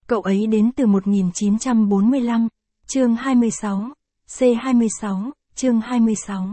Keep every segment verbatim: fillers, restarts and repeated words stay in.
Cậu ấy đến từ một nghìn chín trăm bốn mươi lăm, chương hai mươi sáu, C hai mươi sáu, chương hai mươi sáu.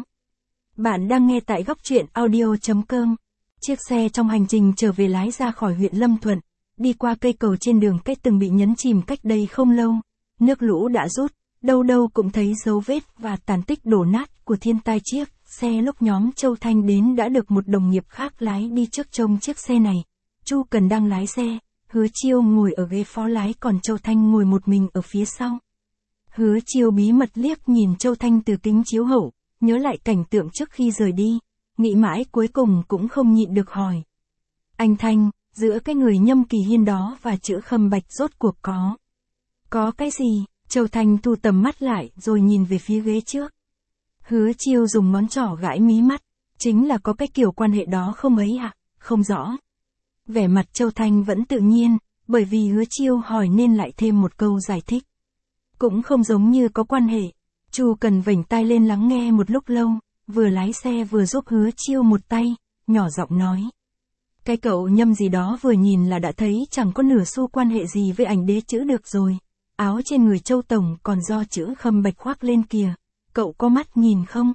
Bạn đang nghe tại góc truyện audio chấm com. Chiếc xe trong hành trình trở về lái ra khỏi huyện Lâm Thuận, đi qua cây cầu trên đường cách từng bị nhấn chìm cách đây không lâu. Nước lũ đã rút, đâu đâu cũng thấy dấu vết và tàn tích đổ nát của thiên tai. Chiếc xe lúc nhóm Châu Thanh đến đã được một đồng nghiệp khác lái đi trước trông chiếc xe này. Chu Cần đang lái xe, Hứa Chiêu ngồi ở ghế phó lái còn Châu Thanh ngồi một mình ở phía sau. Hứa Chiêu bí mật liếc nhìn Châu Thanh từ kính chiếu hậu, nhớ lại cảnh tượng trước khi rời đi, nghĩ mãi cuối cùng cũng không nhịn được hỏi. Anh Thanh, giữa cái người Nhâm Kỳ Hiên đó và chữ Khâm Bạch rốt cuộc có. Có cái gì? Châu Thanh thu tầm mắt lại rồi nhìn về phía ghế trước. Hứa Chiêu dùng ngón trỏ gãi mí mắt, chính là có cái kiểu quan hệ đó không ấy à, không rõ. Vẻ mặt Châu Thanh vẫn tự nhiên, bởi vì Hứa Chiêu hỏi nên lại thêm một câu giải thích. Cũng không giống như có quan hệ. Chu Cần vểnh tai lên lắng nghe một lúc lâu, vừa lái xe vừa giúp Hứa Chiêu một tay, nhỏ giọng nói. Cái cậu Nhâm gì đó vừa nhìn là đã thấy chẳng có nửa xu quan hệ gì với ảnh đế chữ được rồi. Áo trên người Châu Tổng còn do chữ Khâm Bạch khoác lên kìa, cậu có mắt nhìn không?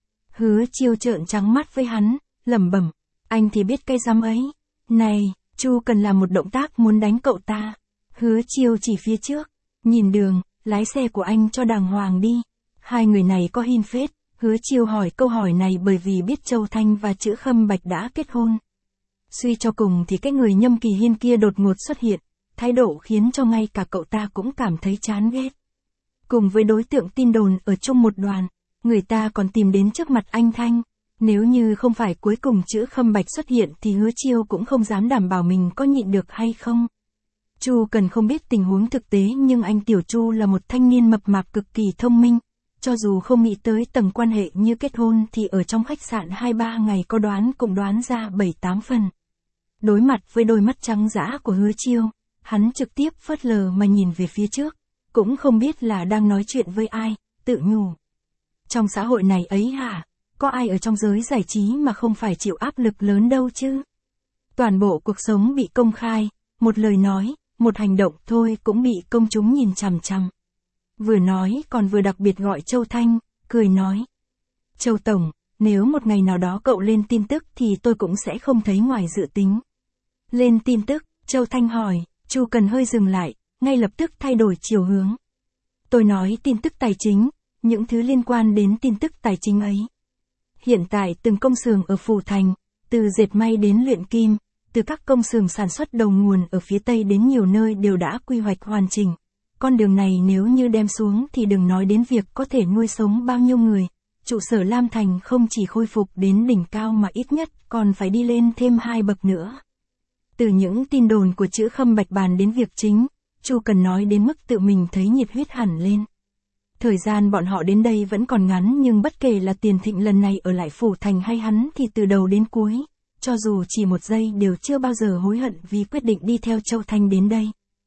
Hứa Chiêu trợn trắng mắt với hắn, lẩm bẩm, anh thì biết cái rắm ấy. Này, Chu Cần làm một động tác muốn đánh cậu ta. Hứa Chiêu chỉ phía trước, nhìn đường, lái xe của anh cho đàng hoàng đi. Hai người này có hiên phết. Hứa Chiêu hỏi câu hỏi này bởi vì biết Châu Thanh và chữ Khâm Bạch đã kết hôn. Suy cho cùng thì cái người Nhâm Kỳ Hiên kia đột ngột xuất hiện, thái độ khiến cho ngay cả cậu ta cũng cảm thấy chán ghét. Cùng với đối tượng tin đồn ở chung một đoàn, người ta còn tìm đến trước mặt anh Thanh. Nếu như không phải cuối cùng chữ Khâm Bạch xuất hiện thì Hứa Chiêu cũng không dám đảm bảo mình có nhịn được hay không. Chu Cần không biết tình huống thực tế nhưng anh Tiểu Chu là một thanh niên mập mạp cực kỳ thông minh. Cho dù không nghĩ tới tầng quan hệ như kết hôn thì ở trong khách sạn hai ba ngày có đoán cũng đoán ra bảy tám phần. Đối mặt với đôi mắt trắng dã của Hứa Chiêu, hắn trực tiếp phớt lờ mà nhìn về phía trước, cũng không biết là đang nói chuyện với ai, tự nhủ. Trong xã hội này ấy hả, có ai ở trong giới giải trí mà không phải chịu áp lực lớn đâu chứ. Toàn bộ cuộc sống bị công khai, một lời nói, một hành động thôi cũng bị công chúng nhìn chằm chằm. Vừa nói còn vừa đặc biệt gọi Châu Thanh, cười nói. Châu Tổng, nếu một ngày nào đó cậu lên tin tức thì tôi cũng sẽ không thấy ngoài dự tính. Lên tin tức, Châu Thanh hỏi, Chu Cần hơi dừng lại, ngay lập tức thay đổi chiều hướng. Tôi nói tin tức tài chính, những thứ liên quan đến tin tức tài chính ấy. Hiện tại từng công xưởng ở Phủ Thành, từ dệt may đến luyện kim, từ các công xưởng sản xuất đầu nguồn ở phía Tây đến nhiều nơi đều đã quy hoạch hoàn chỉnh. Con đường này nếu như đem xuống thì đừng nói đến việc có thể nuôi sống bao nhiêu người. Trụ sở Lam Thành không chỉ khôi phục đến đỉnh cao mà ít nhất còn phải đi lên thêm hai bậc nữa. Từ những tin đồn của chữ Khâm Bạch bàn đến việc chính, Chu Cần nói đến mức tự mình thấy nhiệt huyết hẳn lên. Thời gian bọn họ đến đây vẫn còn ngắn nhưng bất kể là Tiền Thịnh lần này ở lại Phủ Thành hay hắn thì từ đầu đến cuối, cho dù chỉ một giây đều chưa bao giờ hối hận vì quyết định đi theo Châu Thanh đến đây.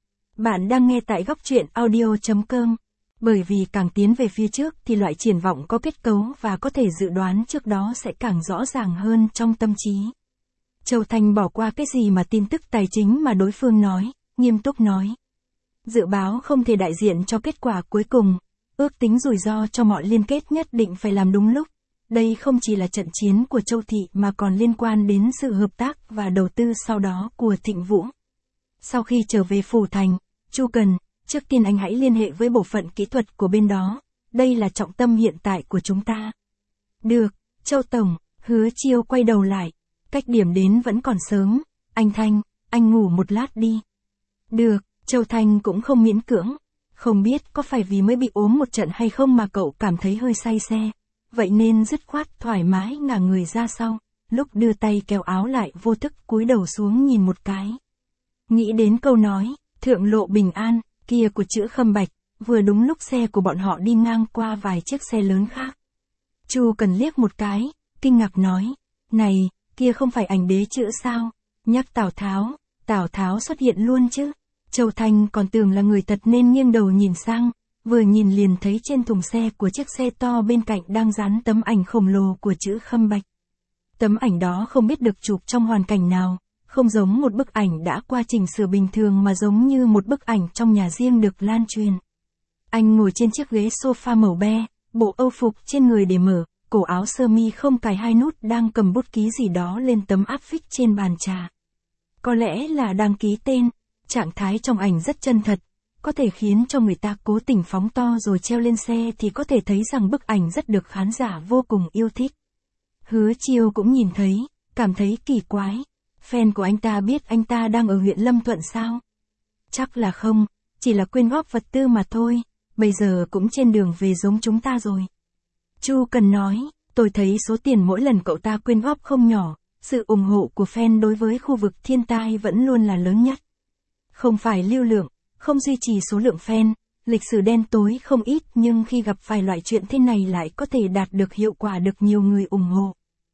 Bạn đang nghe tại góc truyện audio chấm com. Bởi vì càng tiến về phía trước thì loại triển vọng có kết cấu và có thể dự đoán trước đó sẽ càng rõ ràng hơn trong tâm trí. Châu Thanh bỏ qua cái gì mà tin tức tài chính mà đối phương nói, nghiêm túc nói. Dự báo không thể đại diện cho kết quả cuối cùng, ước tính rủi ro cho mọi liên kết nhất định phải làm đúng lúc. Đây không chỉ là trận chiến của Châu Thị mà còn liên quan đến sự hợp tác và đầu tư sau đó của Thịnh Vũ. Sau khi trở về Phủ Thành, Chu Cần, trước tiên anh hãy liên hệ với bộ phận kỹ thuật của bên đó, đây là trọng tâm hiện tại của chúng ta. Được, Châu Tổng, Hứa Chiêu quay đầu lại, cách điểm đến vẫn còn sớm, anh Thanh, anh ngủ một lát đi. Được, Châu Thanh cũng không miễn cưỡng, không biết có phải vì mới bị ốm một trận hay không mà cậu cảm thấy hơi say xe, vậy nên dứt khoát thoải mái ngả người ra sau, lúc đưa tay kéo áo lại vô thức cúi đầu xuống nhìn một cái. Nghĩ đến câu nói, thượng lộ bình an, kia của chữ Khâm Bạch, vừa đúng lúc xe của bọn họ đi ngang qua vài chiếc xe lớn khác. Chu Cần liếc một cái, kinh ngạc nói, này, kia không phải ảnh đế chữ sao, nhắc Tào Tháo, Tào Tháo xuất hiện luôn chứ. Châu Thanh còn tưởng là người thật nên nghiêng đầu nhìn sang, vừa nhìn liền thấy trên thùng xe của chiếc xe to bên cạnh đang dán tấm ảnh khổng lồ của chữ Khâm Bạch. Tấm ảnh đó không biết được chụp trong hoàn cảnh nào, không giống một bức ảnh đã qua chỉnh sửa bình thường mà giống như một bức ảnh trong nhà riêng được lan truyền. Anh ngồi trên chiếc ghế sofa màu be, bộ âu phục trên người để mở, cổ áo sơ mi không cài hai nút đang cầm bút ký gì đó lên tấm áp phích trên bàn trà. Có lẽ là đang ký tên, trạng thái trong ảnh rất chân thật, có thể khiến cho người ta cố tình phóng to rồi treo lên xe thì có thể thấy rằng bức ảnh rất được khán giả vô cùng yêu thích. Hứa Chiêu cũng nhìn thấy, cảm thấy kỳ quái. Fan của anh ta biết anh ta đang ở huyện Lâm Thuận sao? Chắc là không, chỉ là quyên góp vật tư mà thôi, bây giờ cũng trên đường về giống chúng ta rồi. Chu Cần nói, tôi thấy số tiền mỗi lần cậu ta quyên góp không nhỏ, sự ủng hộ của fan đối với khu vực thiên tai vẫn luôn là lớn nhất. Không phải lưu lượng, không duy trì số lượng fan, lịch sử đen tối không ít nhưng khi gặp vài loại chuyện thế này lại có thể đạt được hiệu quả được nhiều người ủng hộ.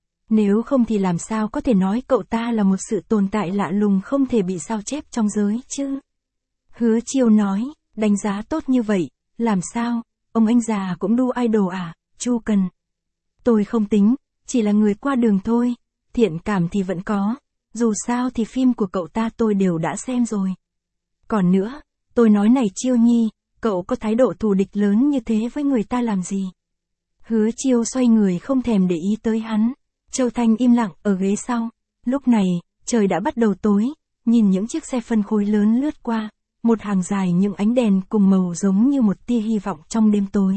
Nếu không thì làm sao có thể nói cậu ta là một sự tồn tại lạ lùng không thể bị sao chép trong giới chứ? Hứa Chiêu nói, đánh giá tốt như vậy, làm sao, ông anh già cũng đu idol à, Chu Cần. Tôi không tính, chỉ là người qua đường thôi, thiện cảm thì vẫn có, dù sao thì phim của cậu ta tôi đều đã xem rồi. Còn nữa, tôi nói này Chiêu Nhi, cậu có thái độ thù địch lớn như thế với người ta làm gì? Hứa Chiêu xoay người không thèm để ý tới hắn. Châu Thanh im lặng ở ghế sau. Lúc này, trời đã bắt đầu tối, nhìn những chiếc xe phân khối lớn lướt qua, một hàng dài những ánh đèn cùng màu giống như một tia hy vọng trong đêm tối.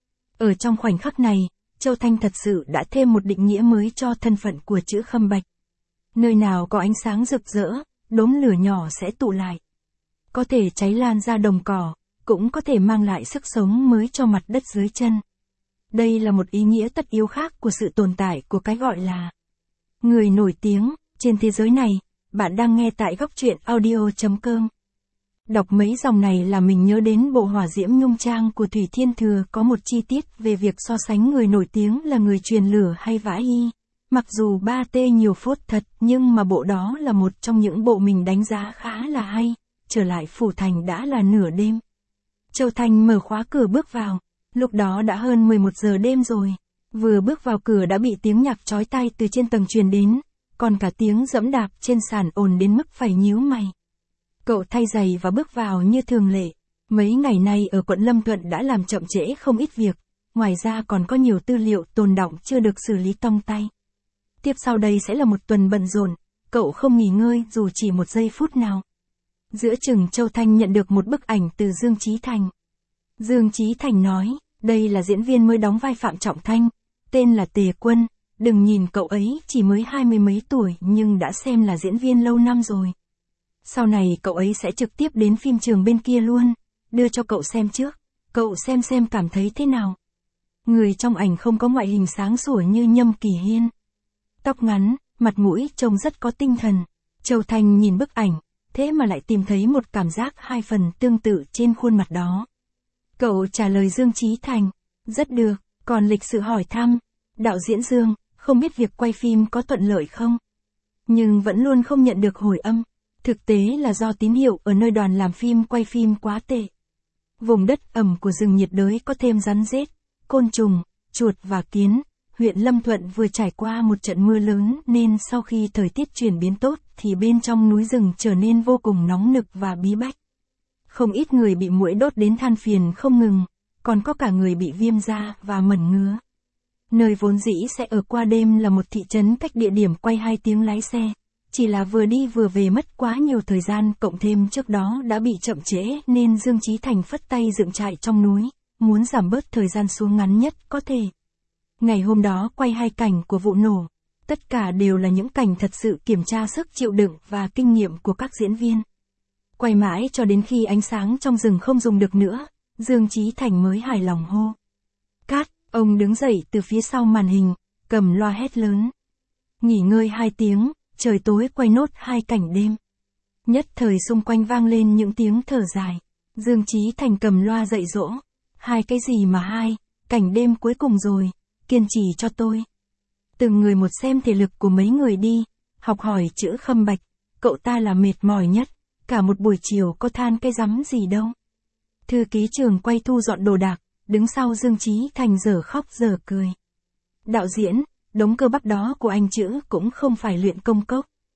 Ở trong khoảnh khắc này, Châu Thanh thật sự đã thêm một định nghĩa mới cho thân phận của chữ Khâm Bạch. Nơi nào có ánh sáng rực rỡ, đốm lửa nhỏ sẽ tụ lại. Có thể cháy lan ra đồng cỏ, cũng có thể mang lại sức sống mới cho mặt đất dưới chân. Đây là một ý nghĩa tất yếu khác của sự tồn tại của cái gọi là người nổi tiếng trên thế giới này. Bạn đang nghe tại góc truyện audio chấm com. Đọc mấy dòng này là mình nhớ đến bộ Hỏa Diễm Nhung Trang của Thủy Thiên Thừa có một chi tiết về việc so sánh người nổi tiếng là người truyền lửa hay vã y. Mặc dù ba t nhiều phốt thật nhưng mà bộ đó là một trong những bộ mình đánh giá khá là hay. Trở lại phủ thành đã là nửa đêm. Châu Thanh mở khóa cửa bước vào. Lúc đó đã hơn mười một giờ đêm rồi. Vừa bước vào cửa đã bị tiếng nhạc chói tai từ trên tầng truyền đến, còn cả tiếng dẫm đạp trên sàn ồn đến mức phải nhíu mày. Cậu thay giày và bước vào như thường lệ. Mấy ngày nay ở quận Lâm Thuận đã làm chậm trễ không ít việc, ngoài ra còn có nhiều tư liệu tồn đọng chưa được xử lý tong tay. Tiếp sau đây sẽ là một tuần bận rộn, cậu không nghỉ ngơi dù chỉ một giây phút nào. Giữa chừng Châu Thanh nhận được một bức ảnh từ Dương Chí Thành. Dương Chí Thành nói, đây là diễn viên mới đóng vai Phạm Trọng Thanh, tên là Tề Quân, đừng nhìn cậu ấy chỉ mới hai mươi mấy tuổi nhưng đã xem là diễn viên lâu năm rồi. Sau này cậu ấy sẽ trực tiếp đến phim trường bên kia luôn, đưa cho cậu xem trước, cậu xem xem cảm thấy thế nào. Người trong ảnh không có ngoại hình sáng sủa như Nhâm Kỳ Hiên. Tóc ngắn, mặt mũi trông rất có tinh thần. Châu Thanh nhìn bức ảnh, thế mà lại tìm thấy một cảm giác hai phần tương tự trên khuôn mặt đó. Cậu trả lời Dương Chí Thành, rất được, còn lịch sự hỏi thăm, đạo diễn Dương, không biết việc quay phim có thuận lợi không? Nhưng vẫn luôn không nhận được hồi âm, thực tế là do tín hiệu ở nơi đoàn làm phim quay phim quá tệ. Vùng đất ẩm của rừng nhiệt đới có thêm rắn rết, côn trùng, chuột và kiến, huyện Lâm Thuận vừa trải qua một trận mưa lớn nên sau khi thời tiết chuyển biến tốt thì bên trong núi rừng trở nên vô cùng nóng nực và bí bách. Không ít người bị muỗi đốt đến than phiền không ngừng, còn có cả người bị viêm da và mẩn ngứa. Nơi vốn dĩ sẽ ở qua đêm là một thị trấn cách địa điểm quay hai tiếng lái xe, chỉ là vừa đi vừa về mất quá nhiều thời gian cộng thêm trước đó đã bị chậm trễ nên Dương Chí Thành phất tay dựng trại trong núi, muốn giảm bớt thời gian xuống ngắn nhất có thể. Ngày hôm đó quay hai cảnh của vụ nổ, tất cả đều là những cảnh thật sự kiểm tra sức chịu đựng và kinh nghiệm của các diễn viên. Quay mãi cho đến khi ánh sáng trong rừng không dùng được nữa, Dương Chí Thành mới hài lòng hô. Cát, ông đứng dậy từ phía sau màn hình, cầm loa hét lớn. Nghỉ ngơi hai tiếng, trời tối quay nốt hai cảnh đêm. Nhất thời xung quanh vang lên những tiếng thở dài. Dương Chí Thành cầm loa dạy dỗ. Hai cái gì mà hai, cảnh đêm cuối cùng rồi, kiên trì cho tôi. Từng người một xem thể lực của mấy người đi, học hỏi chữ Khâm Bạch, cậu ta là mệt mỏi nhất. Cả một buổi chiều có than cái rắm gì đâu. Thư ký trường quay thu dọn đồ đạc, đứng sau Dương Chí Thành giờ khóc giờ cười. Đạo diễn, đống cơ bắp đó của anh chữ cũng không phải luyện công cốc.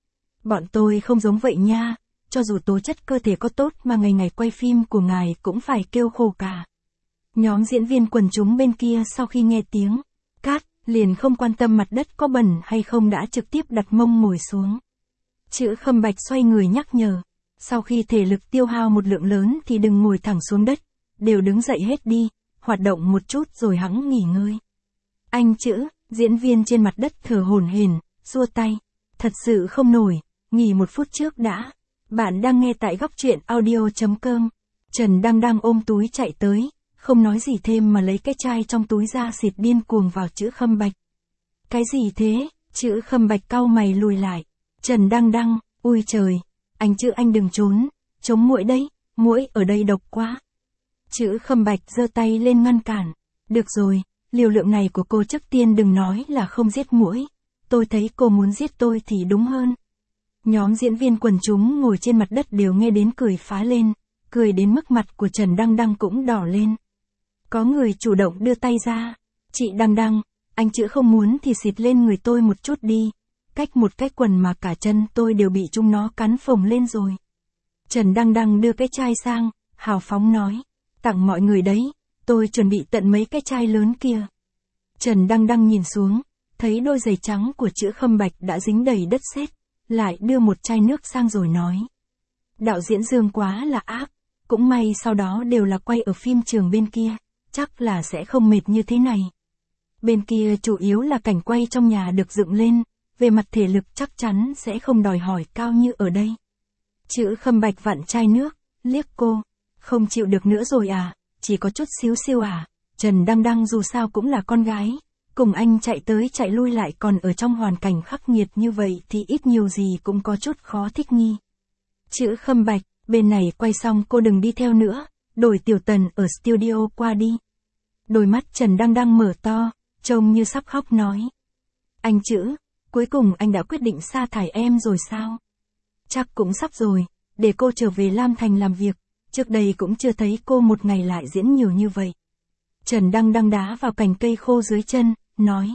Bọn tôi không giống vậy nha, cho dù tố chất cơ thể có tốt mà ngày ngày quay phim của ngài cũng phải kêu khổ cả. Nhóm diễn viên quần chúng bên kia sau khi nghe tiếng cát, liền không quan tâm mặt đất có bẩn hay không đã trực tiếp đặt mông ngồi xuống. Chữ Khâm Bạch xoay người nhắc nhở, sau khi thể lực tiêu hao một lượng lớn thì đừng ngồi thẳng xuống đất, đều đứng dậy hết đi, hoạt động một chút rồi hẵng nghỉ ngơi. Anh Chữ, diễn viên trên mặt đất thở hổn hển, xua tay, thật sự không nổi, nghỉ một phút trước đã. Bạn đang nghe tại góc truyện audio chấm com. Trần Đăng Đăng ôm túi chạy tới, không nói gì thêm mà lấy cái chai trong túi ra xịt điên cuồng vào Chữ Khâm Bạch. Cái gì thế? Chữ Khâm Bạch cau mày lùi lại. Trần Đăng Đăng, ui trời, anh Chữ anh đừng trốn, chống muỗi đấy, muỗi ở đây độc quá. Chữ Khâm Bạch giơ tay lên ngăn cản. Được rồi, liều lượng này của cô trước tiên đừng nói là không giết muỗi. Tôi thấy cô muốn giết tôi thì đúng hơn. Nhóm diễn viên quần chúng ngồi trên mặt đất đều nghe đến cười phá lên, cười đến mức mặt của Trần Đăng Đăng cũng đỏ lên. Có người chủ động đưa tay ra. Chị Đăng Đăng, anh Chữ không muốn thì xịt lên người tôi một chút đi. Cách một cái quần mà cả chân tôi đều bị chúng nó cắn phồng lên rồi. Trần Đăng Đăng đưa cái chai sang, hào phóng nói. Tặng mọi người đấy, tôi chuẩn bị tận mấy cái chai lớn kia. Trần Đăng Đăng nhìn xuống, thấy đôi giày trắng của Chữ Khâm Bạch đã dính đầy đất sét, lại đưa một chai nước sang rồi nói. Đạo diễn Dương quá là ác, cũng may sau đó đều là quay ở phim trường bên kia, chắc là sẽ không mệt như thế này. Bên kia chủ yếu là cảnh quay trong nhà được dựng lên, về mặt thể lực chắc chắn sẽ không đòi hỏi cao như ở đây. Chữ Khâm Bạch vặn chai nước, liếc cô, không chịu được nữa rồi à, chỉ có chút xíu xiu à. Trần Đăng Đăng dù sao cũng là con gái, cùng anh chạy tới chạy lui lại còn ở trong hoàn cảnh khắc nghiệt như vậy thì ít nhiều gì cũng có chút khó thích nghi. Chữ Khâm Bạch, bên này quay xong cô đừng đi theo nữa, đổi Tiểu Tần ở studio qua đi. Đôi mắt Trần Đăng Đăng mở to, trông như sắp khóc nói. Anh Chữ, cuối cùng anh đã quyết định sa thải em rồi sao? Chắc cũng sắp rồi, để cô trở về Lam Thành làm việc, trước đây cũng chưa thấy cô một ngày lại diễn nhiều như vậy. Trần Đăng Đăng đá vào cành cây khô dưới chân, nói.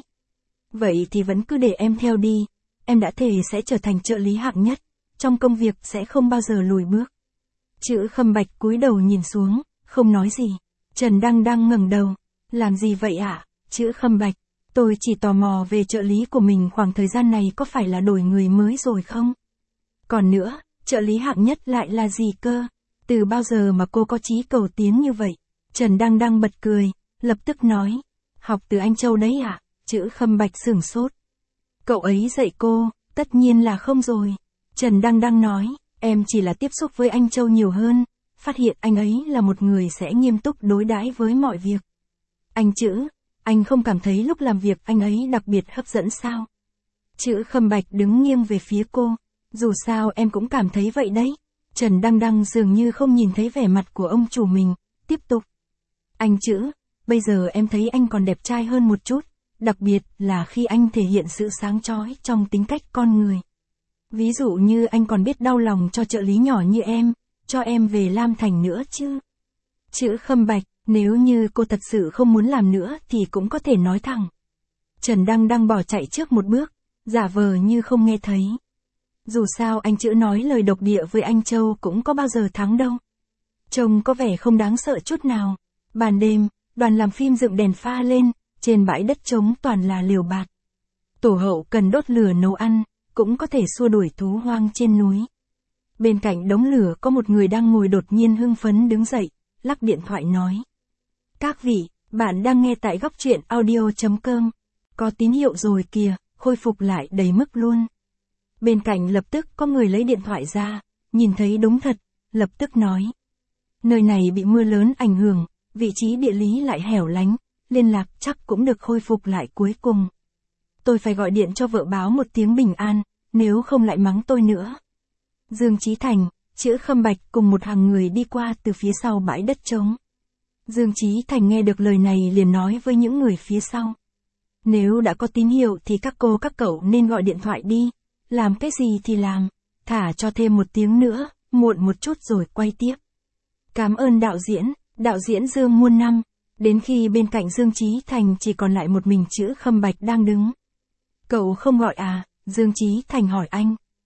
Vậy thì vẫn cứ để em theo đi, em đã thề sẽ trở thành trợ lý hạng nhất, trong công việc sẽ không bao giờ lùi bước. Chữ Khâm Bạch cúi đầu nhìn xuống, không nói gì. Trần Đăng Đăng ngẩng đầu, làm gì vậy ạ? À? Chữ Khâm Bạch, tôi chỉ tò mò về trợ lý của mình khoảng thời gian này có phải là đổi người mới rồi không? Còn nữa, trợ lý hạng nhất lại là gì cơ? Từ bao giờ mà cô có chí cầu tiến như vậy? Trần Đăng Đăng bật cười, lập tức nói. Học từ anh Châu đấy ạ. À? Chữ Khâm Bạch sửng sốt. Cậu ấy dạy cô, tất nhiên là không rồi. Trần Đăng Đăng nói, em chỉ là tiếp xúc với anh Châu nhiều hơn, phát hiện anh ấy là một người sẽ nghiêm túc đối đãi với mọi việc. Anh Chữ, anh không cảm thấy lúc làm việc anh ấy đặc biệt hấp dẫn sao? Chữ Khâm Bạch đứng nghiêng về phía cô, dù sao em cũng cảm thấy vậy đấy. Trần Đăng Đăng dường như không nhìn thấy vẻ mặt của ông chủ mình, tiếp tục. Anh Chữ, bây giờ em thấy anh còn đẹp trai hơn một chút, đặc biệt là khi anh thể hiện sự sáng chói trong tính cách con người. Ví dụ như anh còn biết đau lòng cho trợ lý nhỏ như em, cho em về Lam Thành nữa chứ. Chữ Khâm Bạch, nếu như cô thật sự không muốn làm nữa thì cũng có thể nói thẳng. Trần Đăng Đăng bỏ chạy trước một bước, giả vờ như không nghe thấy. Dù sao anh Chữ nói lời độc địa với anh Châu cũng có bao giờ thắng đâu. Trông có vẻ không đáng sợ chút nào. Ban đêm, đoàn làm phim dựng đèn pha lên, trên bãi đất trống toàn là liều bạt. Tổ hậu cần đốt lửa nấu ăn, cũng có thể xua đuổi thú hoang trên núi. Bên cạnh đống lửa có một người đang ngồi đột nhiên hưng phấn đứng dậy, lắc điện thoại nói. Các vị, bạn đang nghe tại góc truyện audio chấm com. Có tín hiệu rồi kìa, khôi phục lại đầy mức luôn. Bên cạnh lập tức có người lấy điện thoại ra, nhìn thấy đúng thật, lập tức nói. Nơi này bị mưa lớn ảnh hưởng, vị trí địa lý lại hẻo lánh, liên lạc chắc cũng được khôi phục lại cuối cùng. Tôi phải gọi điện cho vợ báo một tiếng bình an, nếu không lại mắng tôi nữa. Dương Chí Thành, Chữ Khâm Bạch cùng một hàng người đi qua từ phía sau bãi đất trống. Dương Chí Thành nghe được lời này liền nói với những người phía sau. Nếu đã có tín hiệu thì các cô các cậu nên gọi điện thoại đi, làm cái gì thì làm, thả cho thêm một tiếng nữa, muộn một chút rồi quay tiếp. Cảm ơn đạo diễn, đạo diễn Dương muôn năm, đến khi bên cạnh Dương Chí Thành chỉ còn lại một mình Chữ Khâm Bạch đang đứng. Cậu không gọi à? Dương Chí Thành hỏi anh.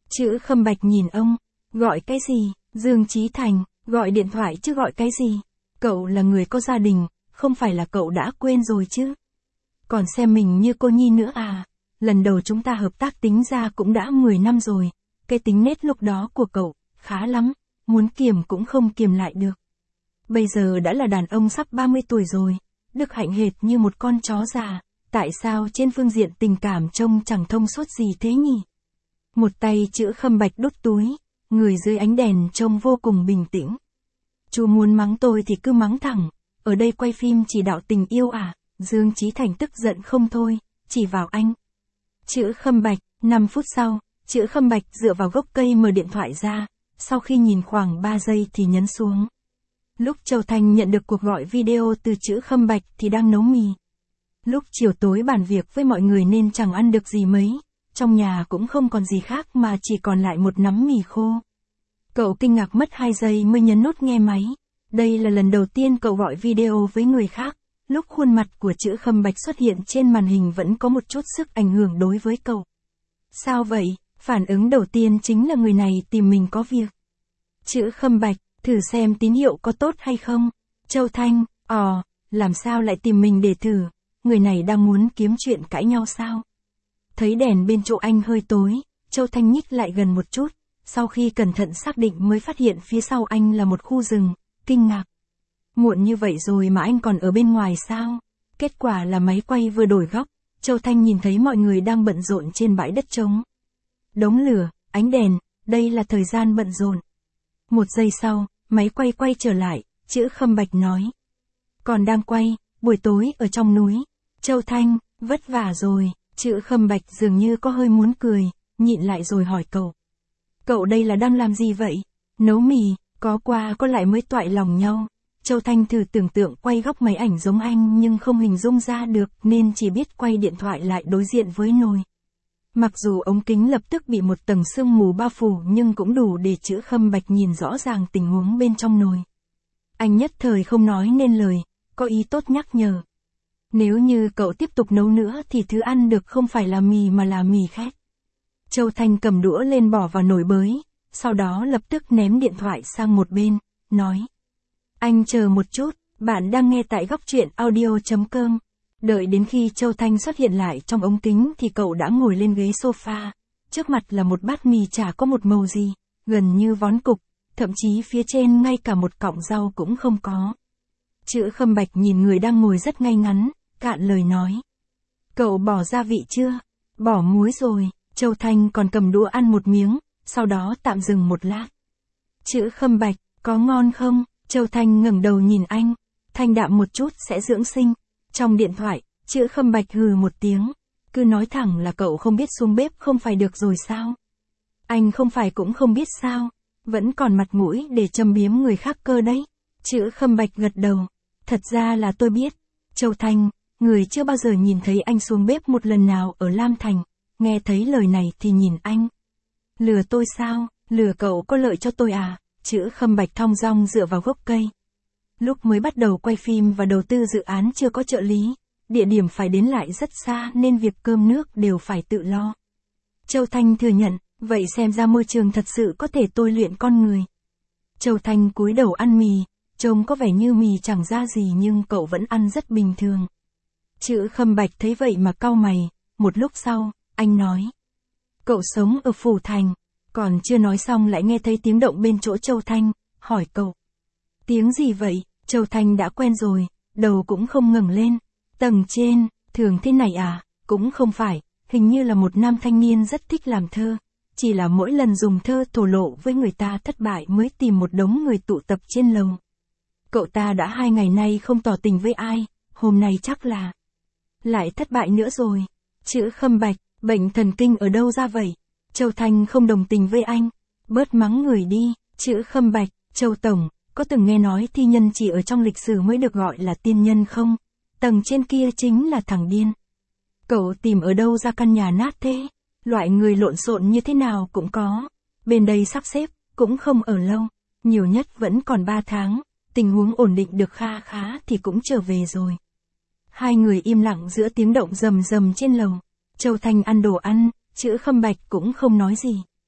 Chữ Khâm Bạch nhìn ông, gọi cái gì, Dương Chí Thành, gọi điện thoại chứ gọi cái gì, cậu là người có gia đình, không phải là cậu đã quên rồi chứ. Còn xem mình như cô nhi nữa à, lần đầu chúng ta hợp tác tính ra cũng đã mười năm rồi, cái tính nết lúc đó của cậu, khá lắm, muốn kiềm cũng không kiềm lại được. Bây giờ đã là đàn ông sắp ba mươi tuổi rồi, đức hạnh hệt như một con chó già, tại sao trên phương diện tình cảm trông chẳng thông suốt gì thế nhỉ? Một tay Chữ Khâm Bạch đút túi, người dưới ánh đèn trông vô cùng bình tĩnh. Chú muốn mắng tôi thì cứ mắng thẳng, ở đây quay phim chỉ đạo tình yêu à? Dương Chí Thành tức giận không thôi, chỉ vào anh. Chữ Khâm Bạch, năm phút sau, Chữ Khâm Bạch dựa vào gốc cây mở điện thoại ra, sau khi nhìn khoảng ba giây thì nhấn xuống. Lúc Châu Thanh nhận được cuộc gọi video từ Chữ Khâm Bạch thì đang nấu mì. Lúc chiều tối bàn việc với mọi người nên chẳng ăn được gì mấy, trong nhà cũng không còn gì khác mà chỉ còn lại một nắm mì khô. Cậu kinh ngạc mất hai giây mới nhấn nút nghe máy. Đây là lần đầu tiên cậu gọi video với người khác, lúc khuôn mặt của Chữ Khâm Bạch xuất hiện trên màn hình vẫn có một chút sức ảnh hưởng đối với cậu. Sao vậy? Phản ứng đầu tiên chính là người này tìm mình có việc. Chữ Khâm Bạch, thử xem tín hiệu có tốt hay không. Châu Thanh, ò, làm sao lại tìm mình để thử, người này đang muốn kiếm chuyện cãi nhau sao? Thấy đèn bên chỗ anh hơi tối, Châu Thanh nhích lại gần một chút, sau khi cẩn thận xác định mới phát hiện phía sau anh là một khu rừng, kinh ngạc. Muộn như vậy rồi mà anh còn ở bên ngoài sao? Kết quả là máy quay vừa đổi góc, Châu Thanh nhìn thấy mọi người đang bận rộn trên bãi đất trống. Đống lửa, ánh đèn, đây là thời gian bận rộn. Một giây sau, máy quay quay trở lại, Chữ Khâm Bạch nói. Còn đang quay, buổi tối ở trong núi. Châu Thanh, vất vả rồi. Chữ Khâm Bạch dường như có hơi muốn cười, nhịn lại rồi hỏi cậu. Cậu đây là đang làm gì vậy? Nấu mì, có qua có lại mới toại lòng nhau. Châu Thanh thử tưởng tượng quay góc máy ảnh giống anh nhưng không hình dung ra được nên chỉ biết quay điện thoại lại đối diện với nồi. Mặc dù ống kính lập tức bị một tầng sương mù bao phủ nhưng cũng đủ để Chữ Khâm Bạch nhìn rõ ràng tình huống bên trong nồi. Anh nhất thời không nói nên lời, có ý tốt nhắc nhở. Nếu như cậu tiếp tục nấu nữa thì thứ ăn được không phải là mì mà là mì khét. Châu Thanh cầm đũa lên bỏ vào nồi bới, sau đó lập tức ném điện thoại sang một bên, nói. Anh chờ một chút, bạn đang nghe tại góc truyện audio chấm com. Đợi đến khi Châu Thanh xuất hiện lại trong ống kính thì cậu đã ngồi lên ghế sofa, trước mặt là một bát mì chả có một màu gì, gần như vón cục, thậm chí phía trên ngay cả một cọng rau cũng không có. Chữ Khâm Bạch nhìn người đang ngồi rất ngay ngắn, cạn lời nói. Cậu bỏ gia vị chưa? Bỏ muối rồi. Châu Thanh còn cầm đũa ăn một miếng, sau đó tạm dừng một lát. Chữ Khâm Bạch, có ngon không? Châu Thanh ngẩng đầu nhìn anh, thanh đạm một chút sẽ dưỡng sinh. Trong điện thoại, Chữ Khâm Bạch hừ một tiếng, cứ nói thẳng là cậu không biết xuống bếp không phải được rồi sao? Anh không phải cũng không biết sao, vẫn còn mặt mũi để châm biếm người khác cơ đấy. Chữ Khâm Bạch gật đầu, thật ra là tôi biết. Châu Thanh, người chưa bao giờ nhìn thấy anh xuống bếp một lần nào ở Lam Thành, nghe thấy lời này thì nhìn anh. Lừa tôi sao? Lừa cậu có lợi cho tôi à? Chữ Khâm Bạch thong dong dựa vào gốc cây. Lúc mới bắt đầu quay phim và đầu tư dự án chưa có trợ lý, địa điểm phải đến lại rất xa nên việc cơm nước đều phải tự lo. Châu Thanh thừa nhận, vậy xem ra môi trường thật sự có thể tôi luyện con người. Châu Thanh cúi đầu ăn mì, trông có vẻ như mì chẳng ra gì nhưng cậu vẫn ăn rất bình thường. Chữ Khâm Bạch thấy vậy mà cau mày, một lúc sau, anh nói. Cậu sống ở Phủ Thành, còn chưa nói xong lại nghe thấy tiếng động bên chỗ Châu Thanh, hỏi cậu. Tiếng gì vậy? Châu Thanh đã quen rồi, đầu cũng không ngẩng lên. Tầng trên, thường thế này à? Cũng không phải, hình như là một nam thanh niên rất thích làm thơ. Chỉ là mỗi lần dùng thơ thổ lộ với người ta thất bại mới tìm một đống người tụ tập trên lầu. Cậu ta đã hai ngày nay không tỏ tình với ai, hôm nay chắc là lại thất bại nữa rồi. Chữ Khâm Bạch, bệnh thần kinh ở đâu ra vậy? Châu Thanh không đồng tình với anh, bớt mắng người đi. Chữ Khâm Bạch, Châu Tổng, có từng nghe nói thi nhân chỉ ở trong lịch sử mới được gọi là tiên nhân không? Tầng trên kia chính là thằng điên. Cậu tìm ở đâu ra căn nhà nát thế? Loại người lộn xộn như thế nào cũng có. Bên đây sắp xếp, cũng không ở lâu. Nhiều nhất vẫn còn ba tháng. Tình huống ổn định được kha khá thì cũng trở về rồi. Hai người im lặng giữa tiếng động rầm rầm trên lầu. Châu Thanh ăn đồ ăn, Chữ Khâm Bạch cũng không nói gì.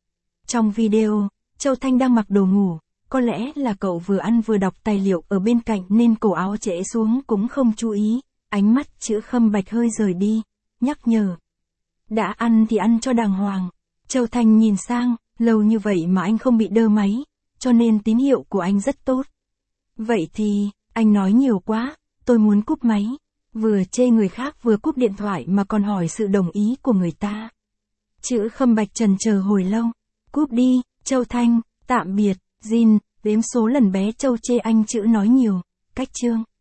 Trong video, Châu Thanh đang mặc đồ ngủ, có lẽ là cậu vừa ăn vừa đọc tài liệu ở bên cạnh nên cổ áo trễ xuống cũng không chú ý, ánh mắt chữ Khâm Bạch hơi rời đi, nhắc nhở. Đã ăn thì ăn cho đàng hoàng. Châu Thanh nhìn sang, lâu như vậy mà anh không bị đơ máy, cho nên tín hiệu của anh rất tốt. Vậy thì, anh nói nhiều quá, tôi muốn cúp máy. Vừa chê người khác vừa cúp điện thoại mà còn hỏi sự đồng ý của người ta. Chữ Khâm Bạch trần chờ hồi lâu. Cúp đi, Châu Thanh, tạm biệt, Jin, đếm số lần bé Châu chê anh chữ nói nhiều, cách chương.